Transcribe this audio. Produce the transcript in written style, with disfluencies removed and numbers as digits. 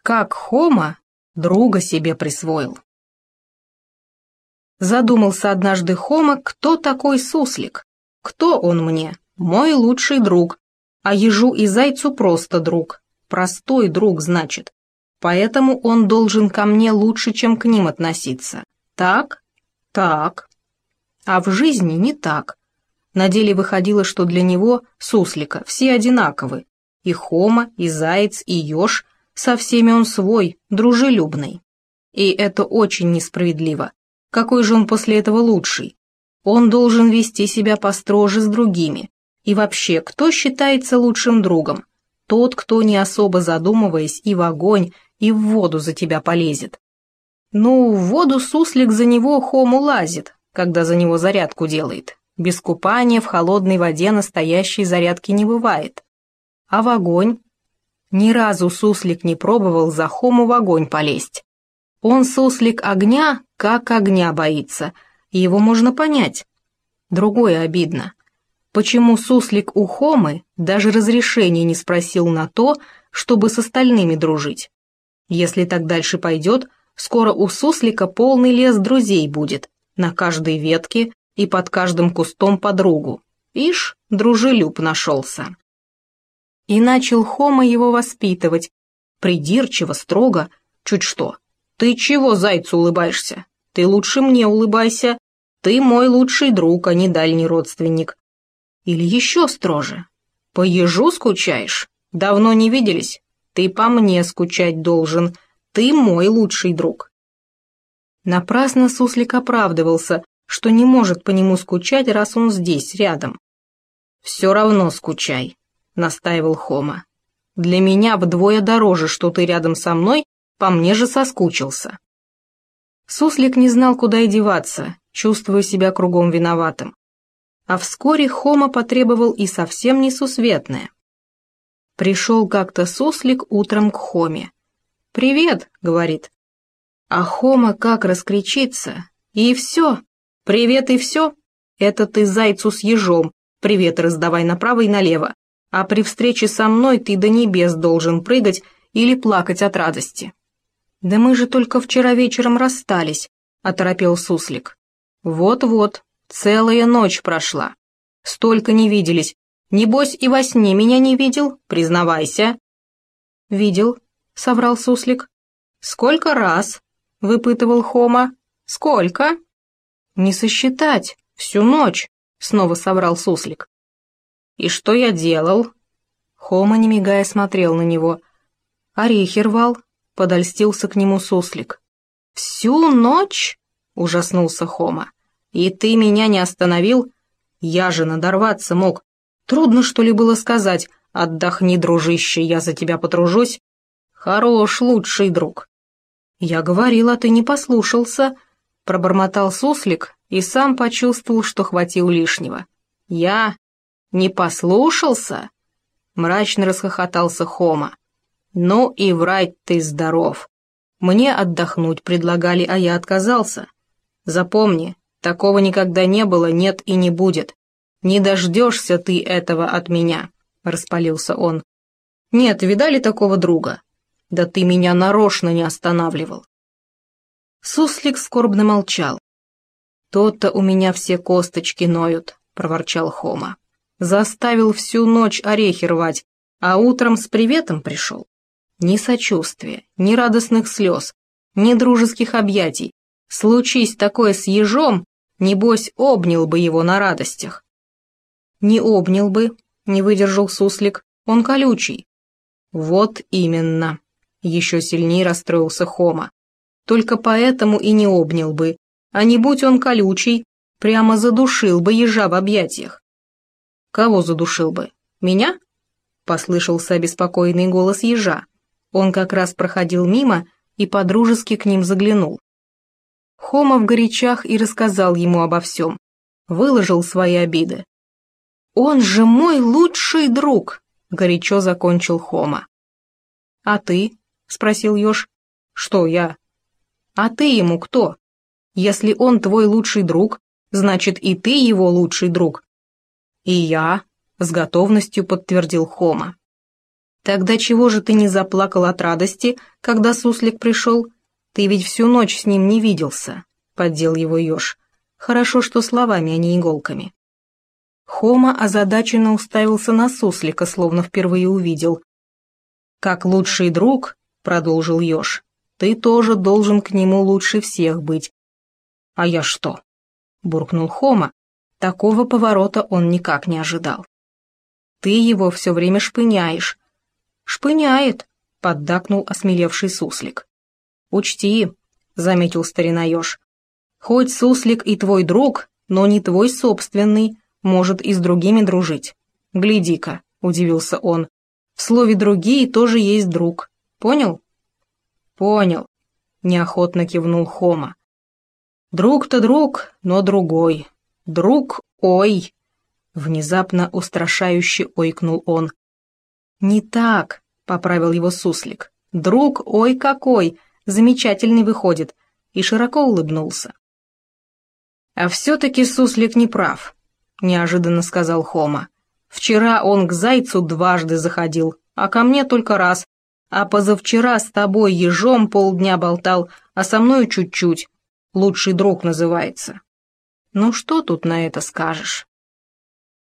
Как Хома друга себе присвоил. Задумался однажды Хома, кто такой суслик. Кто он мне? Мой лучший друг. А ежу и зайцу просто друг. Простой друг, значит. Поэтому он должен ко мне лучше, чем к ним относиться. Так? Так. А в жизни не так. На деле выходило, что для него, суслика, все одинаковы. И Хома, и заяц, и еж, со всеми он свой, дружелюбный. И это очень несправедливо. Какой же он после этого лучший? Он должен вести себя построже с другими. И вообще, кто считается лучшим другом? Тот, кто, не особо задумываясь, и в огонь, и в воду за тебя полезет. Ну, в воду суслик за него Хому лазит, когда за него зарядку делает. Без купания в холодной воде настоящей зарядки не бывает. А в огонь? Ни разу суслик не пробовал за Хому в огонь полезть. Он, суслик, огня, как огня боится, и его можно понять. Другое обидно. Почему суслик у Хомы даже разрешения не спросил на то, чтобы с остальными дружить? Если так дальше пойдет, скоро у суслика полный лес друзей будет, на каждой ветке и под каждым кустом подругу. Ишь, дружелюб нашелся. И начал Хома его воспитывать, придирчиво, строго, чуть что. Ты чего зайцу улыбаешься? Ты лучше мне улыбайся. Ты мой лучший друг, а не дальний родственник. Или еще строже. По ежу скучаешь? Давно не виделись? Ты по мне скучать должен. Ты мой лучший друг. Напрасно суслик оправдывался, что не может по нему скучать, раз он здесь, рядом. «Все равно скучай», — настаивал Хома. «Для меня вдвое дороже, что ты рядом со мной, по мне же соскучился». Суслик не знал, куда и деваться, чувствуя себя кругом виноватым. А вскоре Хома потребовал и совсем несусветное. Пришел как-то суслик утром к Хоме. «Привет», — говорит. А Хома как раскричится, и все. «Привет и все? Это ты зайцу с ежом, привет раздавай направо и налево, а при встрече со мной ты до небес должен прыгать или плакать от радости». «Да мы же только вчера вечером расстались», — оторопел суслик. «Вот-вот, целая ночь прошла. Столько не виделись. Небось и во сне меня не видел, признавайся». «Видел», — соврал суслик. «Сколько раз?» — выпытывал Хома. «Сколько?» «Не сосчитать, всю ночь», — снова соврал суслик. «И что я делал?» Хома, не мигая, смотрел на него. «Орехи рвал», — подольстился к нему суслик. «Всю ночь?» — ужаснулся Хома. «И ты меня не остановил? Я же надорваться мог. Трудно, что ли, было сказать: отдохни, дружище, я за тебя потружусь. Хорош, лучший друг». «Я говорил, а ты не послушался», — пробормотал суслик и сам почувствовал, что хватил лишнего. «Я не послушался?» — мрачно расхохотался Хома. «Ну и врать ты здоров. Мне отдохнуть предлагали, а я отказался. Запомни, такого никогда не было, нет и не будет. Не дождешься ты этого от меня», — распалился он. «Нет, видали такого друга? Да ты меня нарочно не останавливал». Суслик скорбно молчал. «То-то у меня все косточки ноют», — проворчал Хома. «Заставил всю ночь орехи рвать, а утром с приветом пришел. Ни сочувствия, ни радостных слез, ни дружеских объятий. Случись такое с ежом, небось, обнял бы его на радостях». «Не обнял бы», — не выдержал суслик, — «он колючий». «Вот именно», — еще сильнее расстроился Хома. «Только поэтому и не обнял бы, а не будь он колючий, прямо задушил бы ежа в объятиях». «Кого задушил бы? Меня?» — послышался обеспокоенный голос ежа. Он как раз проходил мимо и подружески к ним заглянул. Хома в горячах и рассказал ему обо всем, выложил свои обиды. «Он же мой лучший друг!» — горячо закончил Хома. «А ты?» — спросил еж. «Что я?» «А ты ему кто? Если он твой лучший друг, значит и ты его лучший друг». «И я», — с готовностью подтвердил Хома. Тогда чего же ты не заплакал от радости, когда суслик пришел? Ты ведь всю ночь с ним не виделся, поддел его еж. Хорошо, что словами, а не иголками. Хома озадаченно уставился на суслика, словно впервые увидел. «Как лучший друг, — продолжил еж, — ты тоже должен к нему лучше всех быть». «А я что?» — буркнул Хома. Такого поворота он никак не ожидал. «Ты его все время шпыняешь». «Шпыняет», — поддакнул осмелевший суслик. «Учти», — заметил старина-еж, — «хоть суслик и твой друг, но не твой собственный, может и с другими дружить. Гляди-ка», — удивился он, — «в слове «другие» тоже есть друг. Понял?» «Понял», — неохотно кивнул Хома. «Друг-то друг, но другой. Друг, ой!» Внезапно устрашающе ойкнул он. «Не так», — поправил его суслик. «Друг, ой какой! Замечательный выходит!» И широко улыбнулся. «А все-таки суслик не прав», — неожиданно сказал Хома. «Вчера он к зайцу дважды заходил, а ко мне только раз. А позавчера с тобой ежом полдня болтал, а со мною чуть-чуть. Лучший друг называется». «Ну что тут на это скажешь?»